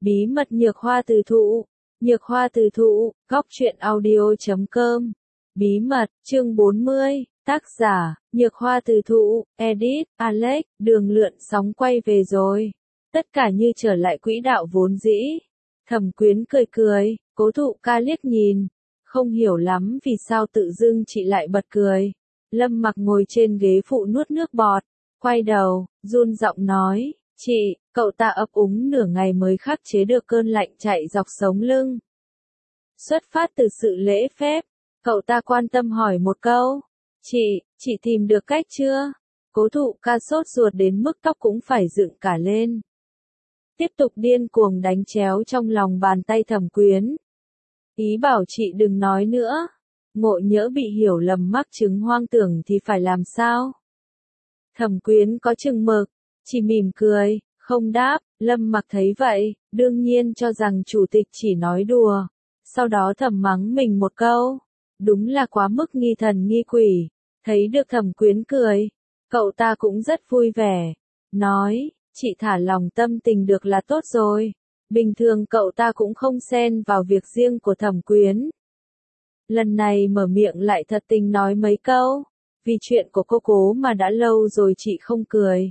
Bí mật nhược hoa từ thụ. Nhược hoa từ thụ, góc truyện audio.com. Bí mật, chương 40, tác giả, nhược hoa từ thụ, edit, Alex, đường lượn sóng quay về rồi. Tất cả như trở lại quỹ đạo vốn dĩ. Thẩm Quyến cười cười, Cố Thụ Ca liếc nhìn. Không hiểu lắm vì sao tự dưng chị lại bật cười. Lâm Mặc ngồi trên ghế phụ nuốt nước bọt. Quay đầu, run giọng nói, chị, cậu ta ấp úng nửa ngày mới khắc chế được cơn lạnh chạy dọc sống lưng. Xuất phát từ sự lễ phép, cậu ta quan tâm hỏi một câu. Chị tìm được cách chưa? Cố Thụ Ca sốt ruột đến mức tóc cũng phải dựng cả lên. Tiếp tục điên cuồng đánh chéo trong lòng bàn tay Thẩm Quyến. Ý bảo chị đừng nói nữa. Ngộ nhỡ bị hiểu lầm mắc chứng hoang tưởng thì phải làm sao? Thẩm Quyến có chừng mực, chỉ mỉm cười, không đáp. Lâm Mặc thấy vậy, đương nhiên cho rằng chủ tịch chỉ nói đùa. Sau đó thầm mắng mình một câu. Đúng là quá mức nghi thần nghi quỷ. Thấy được Thẩm Quyến cười, cậu ta cũng rất vui vẻ. Nói, chị thả lòng tâm tình được là tốt rồi. Bình thường cậu ta cũng không xen vào việc riêng của Thẩm Quyến. Lần này mở miệng lại thật tình nói mấy câu. Vì chuyện của cô Cố mà đã lâu rồi chị không cười.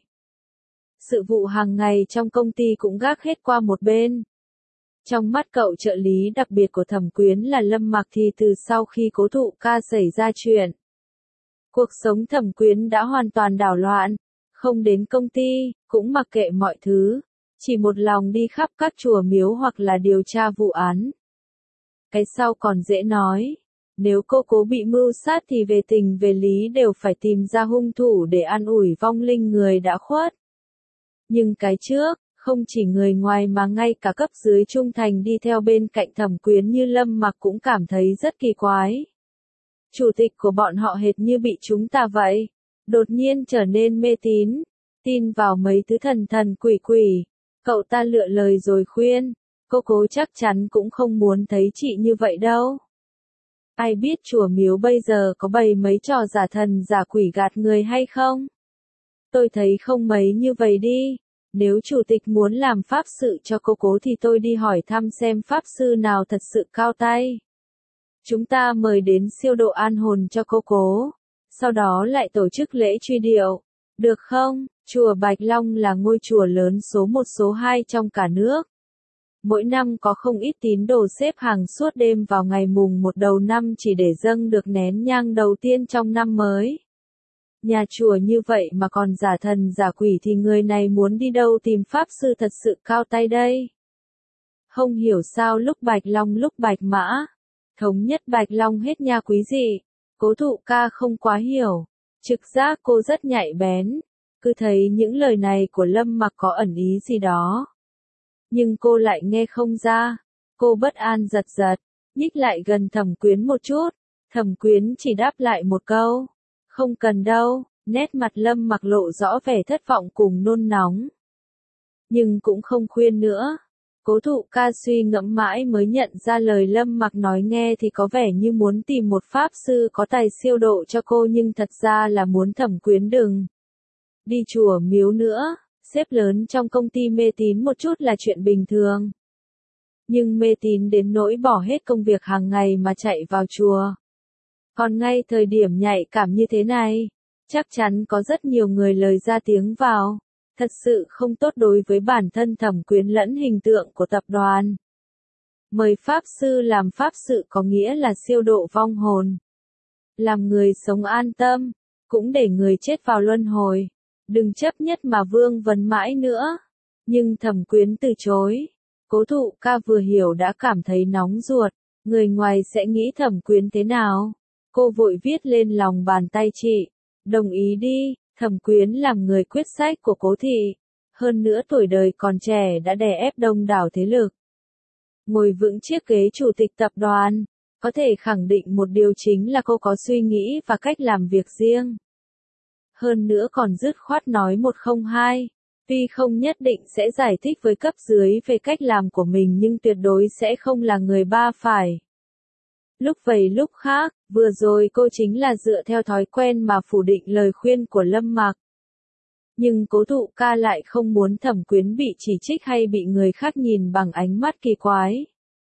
Sự vụ hàng ngày trong công ty cũng gác hết qua một bên. Trong mắt cậu trợ lý đặc biệt của Thẩm Quyến là Lâm Mặc thì từ sau khi Cố Thụ Ca xảy ra chuyện, cuộc sống Thẩm Quyến đã hoàn toàn đảo loạn. Không đến công ty, cũng mặc kệ mọi thứ. Chỉ một lòng đi khắp các chùa miếu hoặc là điều tra vụ án. Cái sau còn dễ nói. Nếu cô Cố bị mưu sát thì về tình về lý đều phải tìm ra hung thủ để an ủi vong linh người đã khuất. Nhưng cái trước, không chỉ người ngoài mà ngay cả cấp dưới trung thành đi theo bên cạnh Thẩm Quyến như Lâm Mặc cũng cảm thấy rất kỳ quái. Chủ tịch của bọn họ hệt như bị chúng ta vậy. Đột nhiên trở nên mê tín. Tin vào mấy thứ thần thần quỷ quỷ. Cậu ta lựa lời rồi khuyên. Cô Cố chắc chắn cũng không muốn thấy chị như vậy đâu. Ai biết chùa miếu bây giờ có bày mấy trò giả thần giả quỷ gạt người hay không? Tôi thấy không mấy như vậy đi. Nếu chủ tịch muốn làm pháp sự cho cô Cố thì tôi đi hỏi thăm xem pháp sư nào thật sự cao tay. Chúng ta mời đến siêu độ an hồn cho cô Cố. Sau đó lại tổ chức lễ truy điệu. Được không? Chùa Bạch Long là ngôi chùa lớn số 1 số 2 trong cả nước. Mỗi năm có không ít tín đồ xếp hàng suốt đêm vào ngày mùng 1 đầu năm chỉ để dâng được nén nhang đầu tiên trong năm mới. Nhà chùa như vậy mà còn giả thần giả quỷ thì người này muốn đi đâu tìm pháp sư thật sự cao tay đây. Không hiểu sao lúc Bạch Long lúc Bạch Mã. Thống nhất Bạch Long hết nha quý dị. Cố Thụ Ca không quá hiểu. Trực giác cô rất nhạy bén. Cứ thấy những lời này của Lâm Mặc có ẩn ý gì đó. Nhưng cô lại nghe không ra. Cô bất an giật giật. Nhích lại gần Thẩm Quyến một chút. Thẩm Quyến chỉ đáp lại một câu. Không cần đâu. Nét mặt Lâm Mặc lộ rõ vẻ thất vọng cùng nôn nóng. Nhưng cũng không khuyên nữa. Cố Thụ Ca suy ngẫm mãi mới nhận ra lời Lâm Mặc nói nghe thì có vẻ như muốn tìm một pháp sư có tài siêu độ cho cô nhưng thật ra là muốn Thẩm Quyến đừng đi chùa miếu nữa. Sếp lớn trong công ty mê tín một chút là chuyện bình thường. Nhưng mê tín đến nỗi bỏ hết công việc hàng ngày mà chạy vào chùa. Còn ngay thời điểm nhạy cảm như thế này, chắc chắn có rất nhiều người lời ra tiếng vào. Thật sự không tốt đối với bản thân Thẩm Quyến lẫn hình tượng của tập đoàn. Mời pháp sư làm pháp sự có nghĩa là siêu độ vong hồn. Làm người sống an tâm, cũng để người chết vào luân hồi. Đừng chấp nhất mà vương vấn mãi nữa. Nhưng Thẩm Quyến từ chối. Cố Thụ Ca vừa hiểu đã cảm thấy nóng ruột. Người ngoài sẽ nghĩ Thẩm Quyến thế nào? Cô vội viết lên lòng bàn tay chị. Đồng ý đi. Thẩm Quyến làm người quyết sách của Cố thị. Hơn nữa tuổi đời còn trẻ đã đè ép đông đảo thế lực. Ngồi vững chiếc ghế chủ tịch tập đoàn. Có thể khẳng định một điều chính là cô có suy nghĩ và cách làm việc riêng. Hơn nữa còn dứt khoát nói 102. Tuy không nhất định sẽ giải thích với cấp dưới về cách làm của mình nhưng tuyệt đối sẽ không là người ba phải. Lúc vậy lúc khác, vừa rồi cô chính là dựa theo thói quen mà phủ định lời khuyên của Lâm Mặc. Nhưng cố thụ ca lại không muốn Thẩm Quyến bị chỉ trích hay bị người khác nhìn bằng ánh mắt kỳ quái.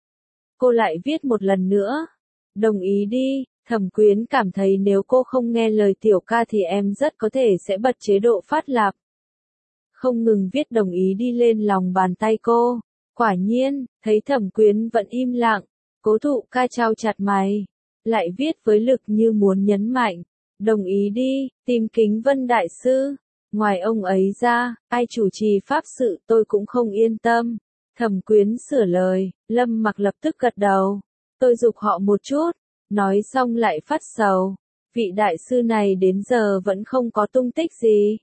Cô lại viết một lần nữa. Đồng ý đi, Thẩm Quyến cảm thấy nếu cô không nghe lời tiểu ca thì em rất có thể sẽ bật chế độ phát lạp. Không ngừng viết đồng ý đi lên lòng bàn tay cô. Quả nhiên, thấy Thẩm Quyến vẫn im lặng, cố thụ ca chau chặt mày, lại viết với lực như muốn nhấn mạnh. Đồng ý đi, tìm Kính Vân Đại Sư. Ngoài ông ấy ra, ai chủ trì pháp sự tôi cũng không yên tâm. Thẩm Quyến sửa lời, Lâm Mặc lập tức gật đầu. Tôi giục họ một chút, nói xong lại phát sầu. Vị đại sư này đến giờ vẫn không có tung tích gì.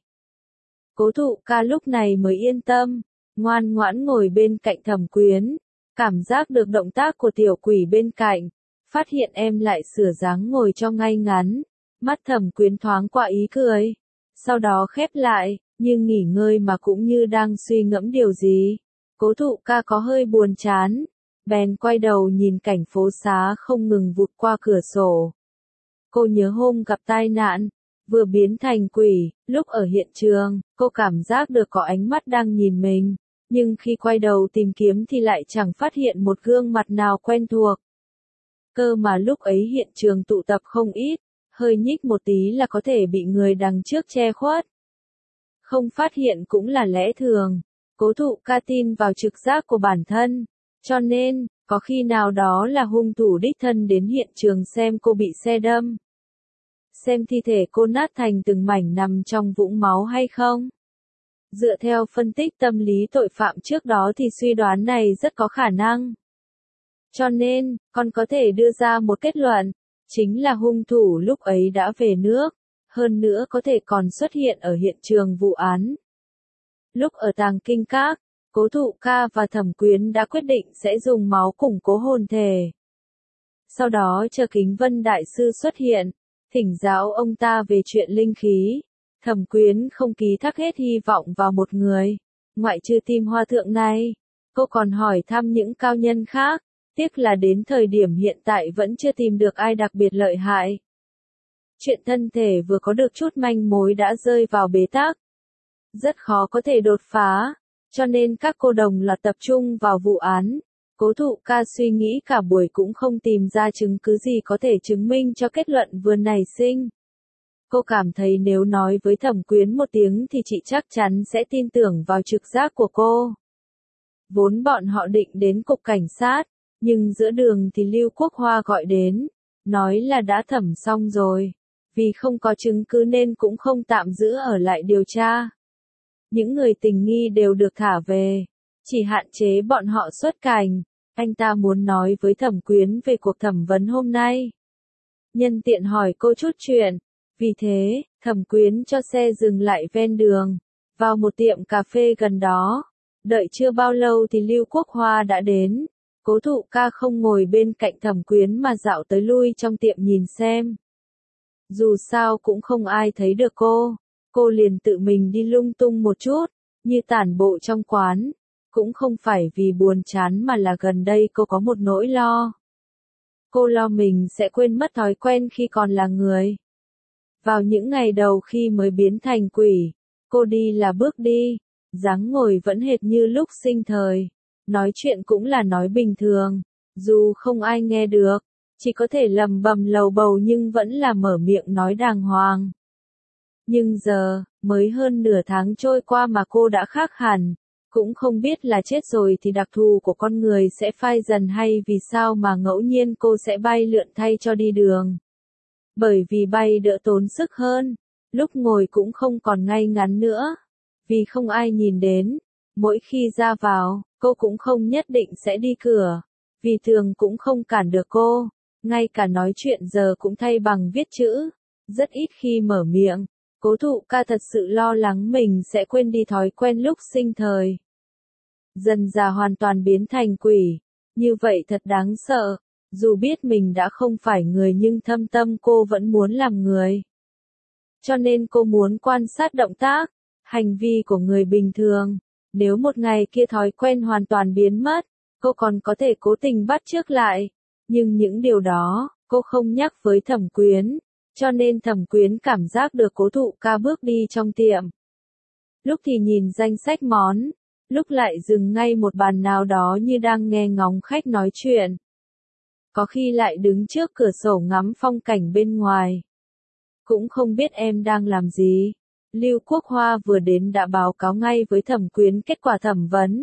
Cố thụ ca lúc này mới yên tâm, ngoan ngoãn ngồi bên cạnh Thẩm Quyến, cảm giác được động tác của tiểu quỷ bên cạnh, phát hiện em lại sửa dáng ngồi cho ngay ngắn, mắt Thẩm Quyến thoáng qua ý cười, sau đó khép lại, nhưng nghỉ ngơi mà cũng như đang suy ngẫm điều gì. Cố thụ ca có hơi buồn chán, bèn quay đầu nhìn cảnh phố xá không ngừng vụt qua cửa sổ. Cô nhớ hôm gặp tai nạn, vừa biến thành quỷ, lúc ở hiện trường, cô cảm giác được có ánh mắt đang nhìn mình, nhưng khi quay đầu tìm kiếm thì lại chẳng phát hiện một gương mặt nào quen thuộc. Cơ mà lúc ấy hiện trường tụ tập không ít, hơi nhích một tí là có thể bị người đằng trước che khuất. Không phát hiện cũng là lẽ thường, cố thụ ca tin vào trực giác của bản thân, cho nên, có khi nào đó là hung thủ đích thân đến hiện trường xem cô bị xe đâm. Xem thi thể cô nát thành từng mảnh nằm trong vũng máu hay không? Dựa theo phân tích tâm lý tội phạm trước đó thì suy đoán này rất có khả năng. Cho nên, con có thể đưa ra một kết luận, chính là hung thủ lúc ấy đã về nước, hơn nữa có thể còn xuất hiện ở hiện trường vụ án. Lúc ở Tàng Kinh Các, cố thụ ca và Thẩm Quyến đã quyết định sẽ dùng máu củng cố hồn thể. Sau đó chờ Kính Vân Đại Sư xuất hiện, thỉnh giáo ông ta về chuyện linh khí. Thẩm Quyến không ký thác hết hy vọng vào một người, ngoại trừ tìm hòa thượng này. Cô còn hỏi thăm những cao nhân khác, tiếc là đến thời điểm hiện tại vẫn chưa tìm được ai đặc biệt lợi hại. Chuyện thân thể vừa có được chút manh mối đã rơi vào bế tắc. Rất khó có thể đột phá, cho nên các cô đồng loạt tập trung vào vụ án. Cố thụ ca suy nghĩ cả buổi cũng không tìm ra chứng cứ gì có thể chứng minh cho kết luận vừa nảy sinh. Cô cảm thấy nếu nói với Thẩm Quyến một tiếng thì chị chắc chắn sẽ tin tưởng vào trực giác của cô. Vốn bọn họ định đến cục cảnh sát, nhưng giữa đường thì Lưu Quốc Hoa gọi đến, nói là đã thẩm xong rồi. Vì không có chứng cứ nên cũng không tạm giữ ở lại điều tra. Những người tình nghi đều được thả về, chỉ hạn chế bọn họ xuất cảnh. Anh ta muốn nói với Thẩm Quyến về cuộc thẩm vấn hôm nay. Nhân tiện hỏi cô chút chuyện. Vì thế, Thẩm Quyến cho xe dừng lại ven đường, vào một tiệm cà phê gần đó. Đợi chưa bao lâu thì Lưu Quốc Hoa đã đến. Cố thụ ca không ngồi bên cạnh Thẩm Quyến mà dạo tới lui trong tiệm nhìn xem. Dù sao cũng không ai thấy được cô liền tự mình đi lung tung một chút, như tản bộ trong quán. Cũng không phải vì buồn chán mà là gần đây cô có một nỗi lo. Cô lo mình sẽ quên mất thói quen khi còn là người. Vào những ngày đầu khi mới biến thành quỷ, cô đi là bước đi, dáng ngồi vẫn hệt như lúc sinh thời, nói chuyện cũng là nói bình thường, dù không ai nghe được, chỉ có thể lầm bầm lầu bầu nhưng vẫn là mở miệng nói đàng hoàng. Nhưng giờ, mới hơn nửa tháng trôi qua mà cô đã khác hẳn, cũng không biết là chết rồi thì đặc thù của con người sẽ phai dần hay vì sao mà ngẫu nhiên cô sẽ bay lượn thay cho đi đường. Bởi vì bay đỡ tốn sức hơn, lúc ngồi cũng không còn ngay ngắn nữa. Vì không ai nhìn đến, mỗi khi ra vào, cô cũng không nhất định sẽ đi cửa. Vì thường cũng không cản được cô, ngay cả nói chuyện giờ cũng thay bằng viết chữ, rất ít khi mở miệng. Cố thụ ca thật sự lo lắng mình sẽ quên đi thói quen lúc sinh thời. Dần dà hoàn toàn biến thành quỷ, như vậy thật đáng sợ. Dù biết mình đã không phải người nhưng thâm tâm cô vẫn muốn làm người. Cho nên cô muốn quan sát động tác, hành vi của người bình thường. Nếu một ngày kia thói quen hoàn toàn biến mất, cô còn có thể cố tình bắt chước lại. Nhưng những điều đó, cô không nhắc với Thẩm Quyến. Cho nên Thẩm Quyến cảm giác được cố thụ ca bước đi trong tiệm. lúc thì nhìn danh sách món, lúc lại dừng ngay một bàn nào đó như đang nghe ngóng khách nói chuyện. Có khi lại đứng trước cửa sổ ngắm phong cảnh bên ngoài. Cũng không biết em đang làm gì. Lưu Quốc Hoa vừa đến đã báo cáo ngay với Thẩm Quyến kết quả thẩm vấn.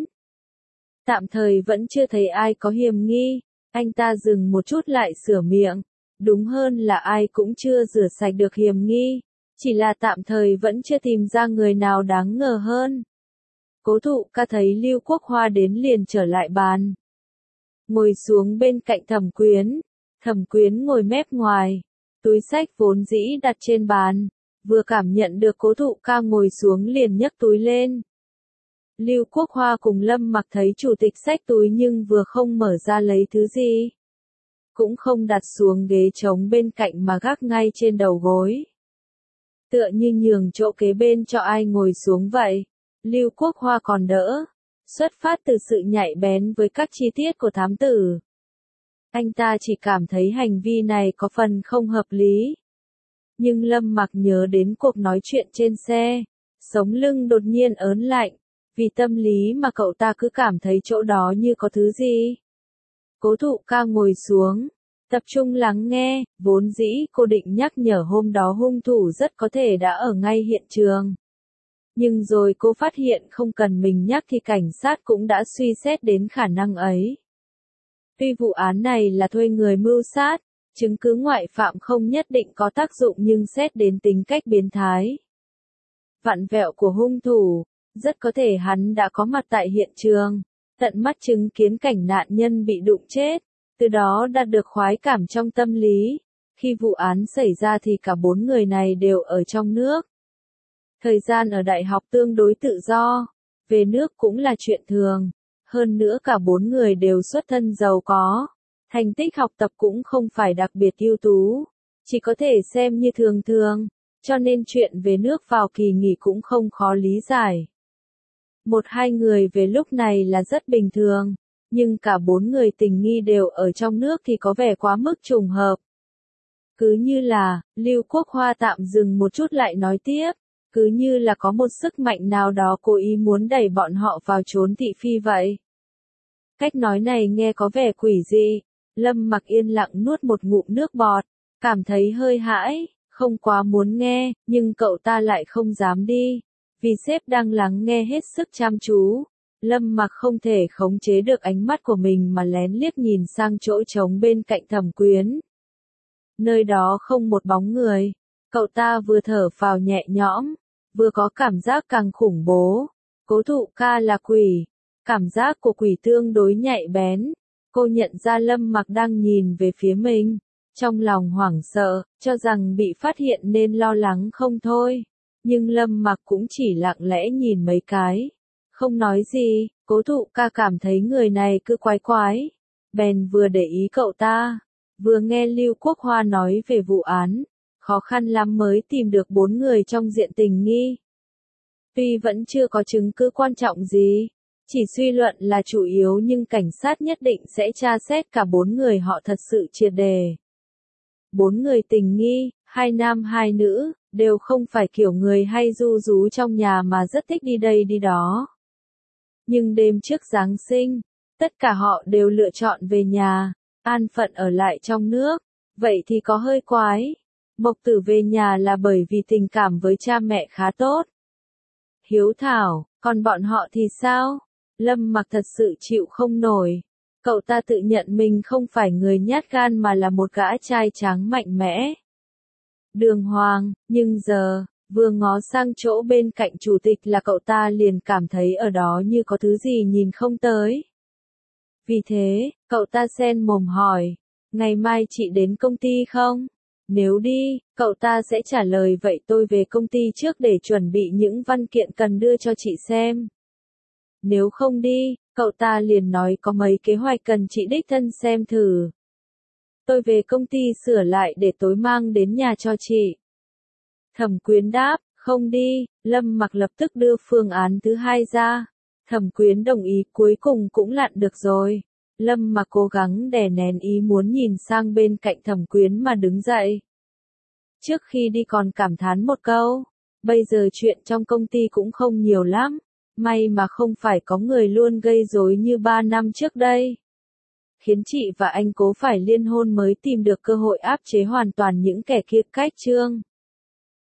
Tạm thời vẫn chưa thấy ai có hiềm nghi, anh ta dừng một chút lại sửa miệng. Đúng hơn là ai cũng chưa rửa sạch được hiềm nghi, chỉ là tạm thời vẫn chưa tìm ra người nào đáng ngờ hơn. Cố Thụ Ca thấy Lưu Quốc Hoa đến liền trở lại bàn. Ngồi xuống bên cạnh Thẩm Quyến. Thẩm Quyến ngồi mép ngoài, túi xách vốn dĩ đặt trên bàn, vừa cảm nhận được Cố Thụ Ca ngồi xuống liền nhấc túi lên. Lưu Quốc Hoa cùng Lâm Mặc thấy chủ tịch xách túi nhưng vừa không mở ra lấy thứ gì, cũng không đặt xuống ghế trống bên cạnh mà gác ngay trên đầu gối. Tựa như nhường chỗ kế bên cho ai ngồi xuống vậy. Lưu Quốc Hoa còn đỡ, xuất phát từ sự nhạy bén với các chi tiết của thám tử. Anh ta chỉ cảm thấy hành vi này có phần không hợp lý. Nhưng Lâm Mặc nhớ đến cuộc nói chuyện trên xe, sống lưng đột nhiên ớn lạnh, vì tâm lý mà cậu ta cứ cảm thấy chỗ đó như có thứ gì. Cố Thụ Ca ngồi xuống, tập trung lắng nghe, vốn dĩ cô định nhắc nhở hôm đó hung thủ rất có thể đã ở ngay hiện trường. Nhưng rồi cô phát hiện không cần mình nhắc thì cảnh sát cũng đã suy xét đến khả năng ấy. Tuy vụ án này là thuê người mưu sát, chứng cứ ngoại phạm không nhất định có tác dụng nhưng xét đến tính cách biến thái, vặn vẹo của hung thủ, rất có thể hắn đã có mặt tại hiện trường, tận mắt chứng kiến cảnh nạn nhân bị đụng chết, từ đó đạt được khoái cảm trong tâm lý. Khi vụ án xảy ra thì cả 4 người này đều ở trong nước. Thời gian ở đại học tương đối tự do, về nước cũng là chuyện thường. Hơn nữa cả 4 người đều xuất thân giàu có, thành tích học tập cũng không phải đặc biệt ưu tú, chỉ có thể xem như thường thường, cho nên chuyện về nước vào kỳ nghỉ cũng không khó lý giải. 1-2 người về lúc này là rất bình thường, nhưng cả 4 người tình nghi đều ở trong nước thì có vẻ quá mức trùng hợp. Cứ như là, Lưu Quốc Hoa tạm dừng một chút lại nói tiếp, cứ như là có một sức mạnh nào đó cố ý muốn đẩy bọn họ vào chốn thị phi vậy. Cách nói này nghe có vẻ quỷ dị, Lâm Mặc yên lặng nuốt một ngụm nước bọt, cảm thấy hơi hãi, không quá muốn nghe, nhưng cậu ta lại không dám đi, vì sếp đang lắng nghe hết sức chăm chú. Lâm Mặc không thể khống chế được ánh mắt của mình mà lén liếc nhìn sang chỗ trống bên cạnh Thẩm Quyến. Nơi đó không một bóng người, cậu ta vừa thở phào nhẹ nhõm, vừa có cảm giác càng khủng bố. Cố Thụ Ca là quỷ, cảm giác của quỷ tương đối nhạy bén. Cô nhận ra Lâm Mặc đang nhìn về phía mình, trong lòng hoảng sợ, cho rằng bị phát hiện nên lo lắng không thôi. Nhưng Lâm Mặc cũng chỉ lặng lẽ nhìn mấy cái, không nói gì. Cố Thụ Ca cảm thấy người này cứ quái quái, bèn vừa để ý cậu ta, vừa nghe Lưu Quốc Hoa nói về vụ án, khó khăn lắm mới tìm được 4 người trong diện tình nghi. Tuy vẫn chưa có chứng cứ quan trọng gì, chỉ suy luận là chủ yếu nhưng cảnh sát nhất định sẽ tra xét cả 4 người họ thật sự triệt đề. 4 người tình nghi, 2 nam 2 nữ, đều không phải kiểu người hay ru rú trong nhà mà rất thích đi đây đi đó. Nhưng đêm trước Giáng sinh, tất cả họ đều lựa chọn về nhà, an phận ở lại trong nước, vậy thì có hơi quái. Mộc Tử về nhà là bởi vì tình cảm với cha mẹ khá tốt. Hiếu thảo, còn bọn họ thì sao? Lâm Mặc thật sự chịu không nổi. Cậu ta tự nhận mình không phải người nhát gan mà là một gã trai tráng mạnh mẽ, đường hoàng, nhưng giờ, vừa ngó sang chỗ bên cạnh chủ tịch là cậu ta liền cảm thấy ở đó như có thứ gì nhìn không tới. Vì thế, cậu ta xen mồm hỏi, ngày mai chị đến công ty không? Nếu đi, cậu ta sẽ trả lời vậy tôi về công ty trước để chuẩn bị những văn kiện cần đưa cho chị xem. Nếu không đi, cậu ta liền nói có mấy kế hoạch cần chị đích thân xem thử. Tôi về công ty sửa lại để tối mang đến nhà cho chị. Thẩm Quyến đáp, không đi. Lâm Mặc lập tức đưa phương án thứ 2 ra. Thẩm Quyến đồng ý, cuối cùng cũng lặn được rồi. Lâm Mặc cố gắng đè nén ý muốn nhìn sang bên cạnh Thẩm Quyến mà đứng dậy. Trước khi đi còn cảm thán một câu, Bây giờ chuyện trong công ty cũng không nhiều lắm. May mà không phải có người luôn gây rối như 3 năm trước đây. Khiến chị và anh Cố phải liên hôn mới tìm được cơ hội áp chế hoàn toàn những kẻ kia cách Trương.